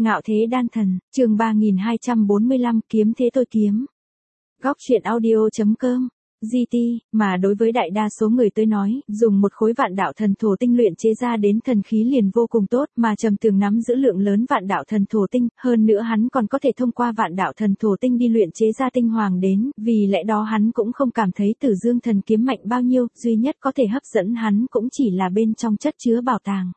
Ngạo thế đan thần, chương 3245, kiếm thế tôi kiếm. Góc truyện audio.com. GT, mà đối với đại đa số người tới nói, dùng một khối vạn đạo thần thổ tinh luyện chế ra đến thần khí liền vô cùng tốt, mà Trầm Tường nắm giữ lượng lớn vạn đạo thần thổ tinh, hơn nữa hắn còn có thể thông qua vạn đạo thần thổ tinh đi luyện chế ra tinh hoàng đến, vì lẽ đó hắn cũng không cảm thấy Tử Dương thần kiếm mạnh bao nhiêu, duy nhất có thể hấp dẫn hắn cũng chỉ là bên trong chất chứa bảo tàng.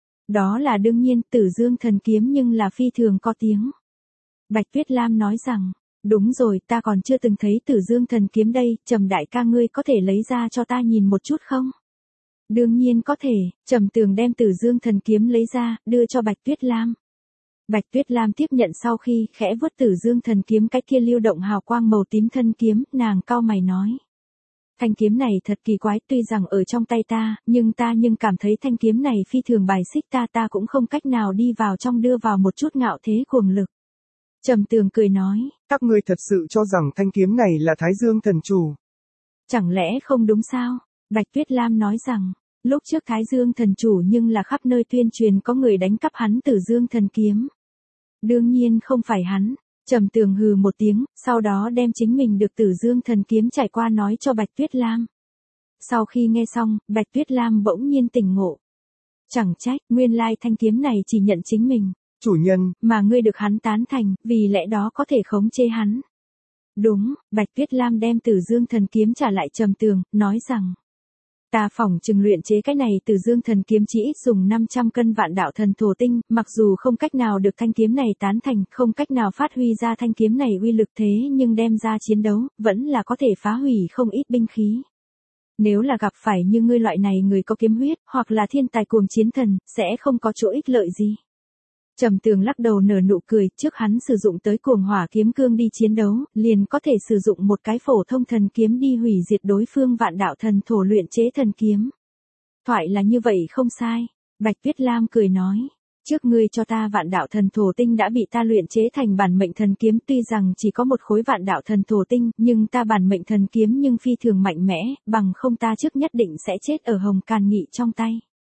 Đó là đương nhiên, Tử Dương thần kiếm nhưng là phi thường có tiếng. Bạch Tuyết Lam nói rằng, đúng rồi, ta còn chưa từng thấy Tử Dương thần kiếm đây, Trầm đại ca ngươi có thể lấy ra cho ta nhìn một chút không? Đương nhiên có thể, Trầm Tường đem Tử Dương thần kiếm lấy ra, đưa cho Bạch Tuyết Lam. Bạch Tuyết Lam tiếp nhận sau khi khẽ vuốt Tử Dương thần kiếm cái kia lưu động hào quang màu tím thân kiếm, nàng cau mày nói. Thanh kiếm này thật kỳ quái, tuy rằng ở trong tay ta, nhưng cảm thấy thanh kiếm này phi thường bài xích ta cũng không cách nào đi vào trong đưa vào một chút ngạo thế cuồng lực. Trầm Tường cười nói, các ngươi thật sự cho rằng thanh kiếm này là Thái Dương thần chủ. Chẳng lẽ không đúng sao? Bạch Tuyết Lam nói rằng, lúc trước Thái Dương thần chủ nhưng là khắp nơi tuyên truyền có người đánh cắp hắn Tử Dương thần kiếm. Đương nhiên không phải hắn. Trầm Tường hừ một tiếng, sau đó đem chính mình được Tử Dương thần kiếm trải qua nói cho Bạch Tuyết Lam. Sau khi nghe xong, Bạch Tuyết Lam bỗng nhiên tỉnh ngộ. Chẳng trách, nguyên lai thanh kiếm này chỉ nhận chính mình. Chủ nhân, mà ngươi được hắn tán thành, vì lẽ đó có thể khống chế hắn. Đúng, Bạch Tuyết Lam đem Tử Dương thần kiếm trả lại Trầm Tường, nói rằng. Ta phỏng chừng luyện chế cái này Tử Dương thần kiếm chỉ ít dùng 500 cân vạn đạo thần thổ tinh, mặc dù không cách nào được thanh kiếm này tán thành, không cách nào phát huy ra thanh kiếm này uy lực thế nhưng đem ra chiến đấu, vẫn là có thể phá hủy không ít binh khí. Nếu là gặp phải như ngươi loại này người có kiếm huyết, hoặc là thiên tài cuồng chiến thần, sẽ không có chỗ ích lợi gì. Trầm Tường lắc đầu nở nụ cười, trước hắn sử dụng tới cuồng hỏa kiếm cương đi chiến đấu, liền có thể sử dụng một cái phổ thông thần kiếm đi hủy diệt đối phương vạn đạo thần thổ luyện chế thần kiếm. Thoại là như vậy không sai. Bạch Tuyết Lam cười nói, trước ngươi cho ta vạn đạo thần thổ tinh đã bị ta luyện chế thành bản mệnh thần kiếm, tuy rằng chỉ có một khối vạn đạo thần thổ tinh, nhưng ta bản mệnh thần kiếm nhưng phi thường mạnh mẽ, bằng không ta trước nhất định sẽ chết ở Hồng Càn Nghị trong tay.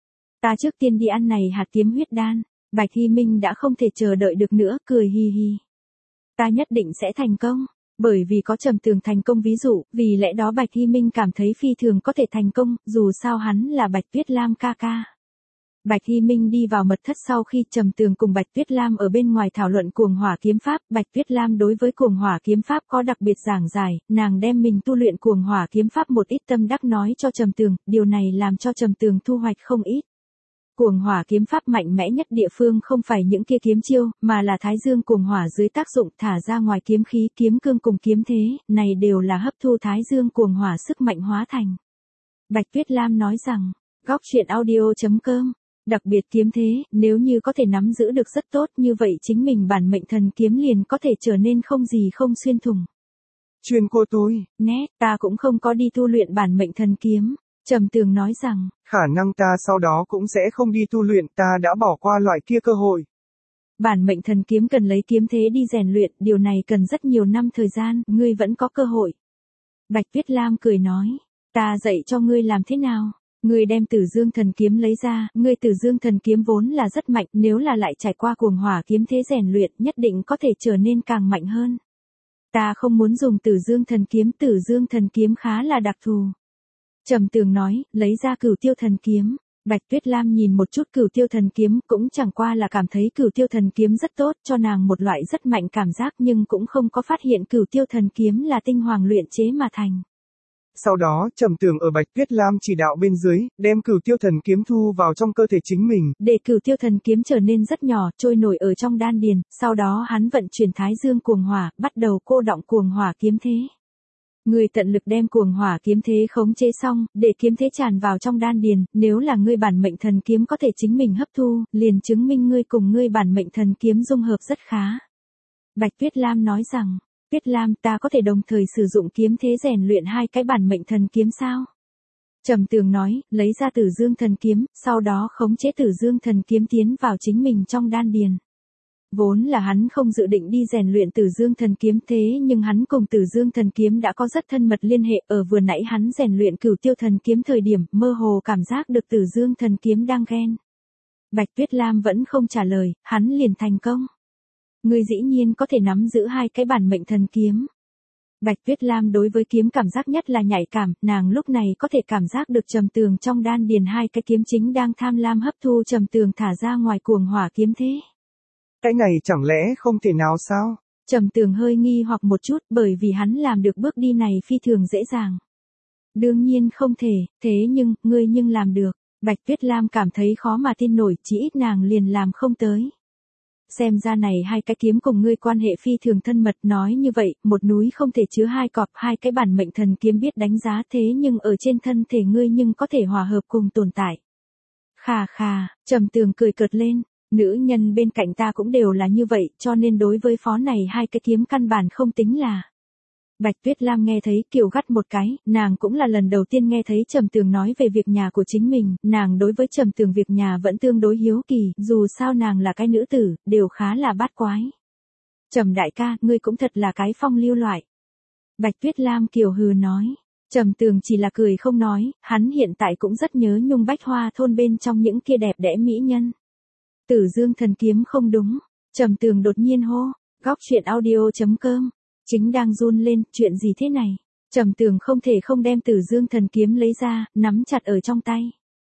Ta trước tiên đi ăn này hạt kiếm huyết đan. Bạch Hy Minh đã không thể chờ đợi được nữa, cười hi hi. Ta nhất định sẽ thành công, bởi vì có Trầm Tường thành công ví dụ, vì lẽ đó Bạch Hy Minh cảm thấy phi thường có thể thành công, dù sao hắn là Bạch Tuyết Lam ca ca. Bạch Hy Minh đi vào mật thất sau khi Trầm Tường cùng Bạch Tuyết Lam ở bên ngoài thảo luận cuồng hỏa kiếm pháp, Bạch Tuyết Lam đối với cuồng hỏa kiếm pháp có đặc biệt giảng giải, nàng đem mình tu luyện cuồng hỏa kiếm pháp một ít tâm đắc nói cho Trầm Tường, điều này làm cho Trầm Tường thu hoạch không ít. Cuồng hỏa kiếm pháp mạnh mẽ nhất địa phương không phải những kia kiếm chiêu, mà là Thái Dương cuồng hỏa dưới tác dụng thả ra ngoài kiếm khí, kiếm cương cùng kiếm thế, này đều là hấp thu Thái Dương cuồng hỏa sức mạnh hóa thành. Bạch Tuyết Lam nói rằng, góc truyện audio.com, đặc biệt kiếm thế, nếu như có thể nắm giữ được rất tốt như vậy chính mình bản mệnh thần kiếm liền có thể trở nên không gì không xuyên thủng. Chuyên cô tôi, nét, ta cũng không có đi tu luyện bản mệnh thần kiếm. Trầm Tường nói rằng, khả năng ta sau đó cũng sẽ không đi tu luyện, ta đã bỏ qua loại kia cơ hội. Bản mệnh thần kiếm cần lấy kiếm thế đi rèn luyện, điều này cần rất nhiều năm thời gian, ngươi vẫn có cơ hội. Bạch Tuyết Lam cười nói, ta dạy cho ngươi làm thế nào? Ngươi đem Tử Dương thần kiếm lấy ra, ngươi Tử Dương thần kiếm vốn là rất mạnh, nếu là lại trải qua cuồng hỏa kiếm thế rèn luyện, nhất định có thể trở nên càng mạnh hơn. Ta không muốn dùng Tử Dương thần kiếm khá là đặc thù. Trầm Tường nói, lấy ra Cửu Tiêu thần kiếm. Bạch Tuyết Lam nhìn một chút Cửu Tiêu thần kiếm, cũng chẳng qua là cảm thấy Cửu Tiêu thần kiếm rất tốt, cho nàng một loại rất mạnh cảm giác, nhưng cũng không có phát hiện Cửu Tiêu thần kiếm là tinh hoàng luyện chế mà thành. Sau đó, Trầm Tường ở Bạch Tuyết Lam chỉ đạo bên dưới, đem Cửu Tiêu thần kiếm thu vào trong cơ thể chính mình, để Cửu Tiêu thần kiếm trở nên rất nhỏ, trôi nổi ở trong đan điền, sau đó hắn vận chuyển Thái Dương cuồng hỏa, bắt đầu cô đọng cuồng hỏa kiếm thế. Ngươi tận lực đem cuồng hỏa kiếm thế khống chế xong, để kiếm thế tràn vào trong đan điền, nếu là ngươi bản mệnh thần kiếm có thể chính mình hấp thu, liền chứng minh ngươi cùng ngươi bản mệnh thần kiếm dung hợp rất khá. Bạch Tuyết Lam nói rằng, Tuyết Lam, ta có thể đồng thời sử dụng kiếm thế rèn luyện hai cái bản mệnh thần kiếm sao? Trầm Tường nói, lấy ra Tử Dương thần kiếm, sau đó khống chế Tử Dương thần kiếm tiến vào chính mình trong đan điền. Vốn là hắn không dự định đi rèn luyện Tử Dương thần kiếm thế nhưng hắn cùng Tử Dương thần kiếm đã có rất thân mật liên hệ, ở vừa nãy hắn rèn luyện Cửu Tiêu thần kiếm thời điểm, mơ hồ cảm giác được Tử Dương thần kiếm đang ghen. Bạch Tuyết Lam vẫn không trả lời, hắn liền thành công. Ngươi dĩ nhiên có thể nắm giữ hai cái bản mệnh thần kiếm. Bạch Tuyết Lam đối với kiếm cảm giác nhất là nhạy cảm, nàng lúc này có thể cảm giác được Trầm Tường trong đan điền hai cái kiếm chính đang tham lam hấp thu Trầm Tường thả ra ngoài cuồng hỏa kiếm thế. Cái này chẳng lẽ không thể nào sao? Trầm Tường hơi nghi hoặc một chút bởi vì hắn làm được bước đi này phi thường dễ dàng. Đương nhiên không thể, thế nhưng, ngươi nhưng làm được. Bạch Tuyết Lam cảm thấy khó mà tin nổi, chỉ ít nàng liền làm không tới. Xem ra này hai cái kiếm cùng ngươi quan hệ phi thường thân mật, nói như vậy, một núi không thể chứa hai cọp, hai cái bản mệnh thần kiếm biết đánh giá thế nhưng ở trên thân thể ngươi nhưng có thể hòa hợp cùng tồn tại. Khà khà, Trầm Tường cười cợt lên, nữ nhân bên cạnh ta cũng đều là như vậy, cho nên đối với phó này hai cái kiếm căn bản không tính là. Bạch Tuyết Lam nghe thấy kiều gắt một cái, nàng cũng là lần đầu tiên nghe thấy Trầm Tường nói về việc nhà của chính mình, nàng đối với Trầm Tường việc nhà vẫn tương đối hiếu kỳ, dù sao nàng là cái nữ tử, đều khá là bát quái. Trầm đại ca, ngươi cũng thật là cái phong lưu loại. Bạch Tuyết Lam kiều hừ nói. Trầm Tường chỉ là cười không nói, hắn hiện tại cũng rất nhớ Nhung Bách Hoa thôn bên trong những kia đẹp đẽ mỹ nhân. Tử Dương thần kiếm không đúng. Trầm Tường đột nhiên hô, góc chuyện audio.com. Chính đang run lên, chuyện gì thế này? Trầm Tường không thể không đem Tử Dương thần kiếm lấy ra, nắm chặt ở trong tay.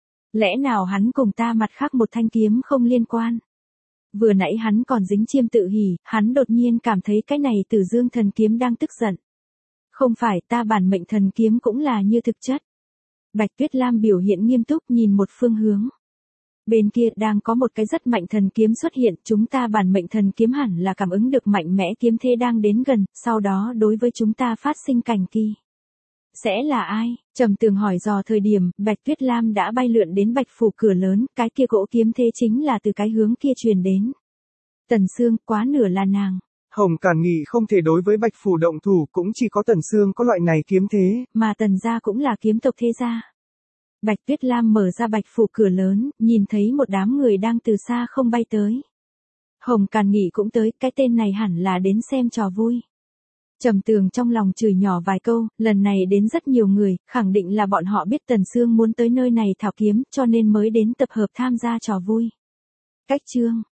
Lẽ nào hắn cùng ta mặt khác một thanh kiếm không liên quan? Vừa nãy hắn còn dính chiêm tự hỉ, hắn đột nhiên cảm thấy cái này Tử Dương thần kiếm đang tức giận. Không phải, ta bản mệnh thần kiếm cũng là như thực chất. Bạch Tuyết Lam biểu hiện nghiêm túc nhìn một phương hướng. Bên kia đang có một cái rất mạnh thần kiếm xuất hiện, chúng ta bản mệnh thần kiếm hẳn là cảm ứng được mạnh mẽ kiếm thế đang đến gần, sau đó đối với chúng ta phát sinh cảnh kỳ. Sẽ là ai? Trầm Tường hỏi dò thời điểm, Bạch Tuyết Lam đã bay lượn đến Bạch phủ cửa lớn, cái kia gỗ kiếm thế chính là từ cái hướng kia truyền đến. Tần Sương, quá nửa là nàng. Hồng Càn Nghị không thể đối với Bạch phủ động thủ, cũng chỉ có Tần Sương có loại này kiếm thế. Mà Tần gia cũng là kiếm tộc thế gia. Bạch Tuyết Lam mở ra Bạch phủ cửa lớn, nhìn thấy một đám người đang từ xa không bay tới. Hồng Càn Nghị cũng tới, cái tên này hẳn là đến xem trò vui. Trầm Tường trong lòng chửi nhỏ vài câu, lần này đến rất nhiều người, khẳng định là bọn họ biết Tần Sương muốn tới nơi này thảo kiếm, cho nên mới đến tập hợp tham gia trò vui. Cách chương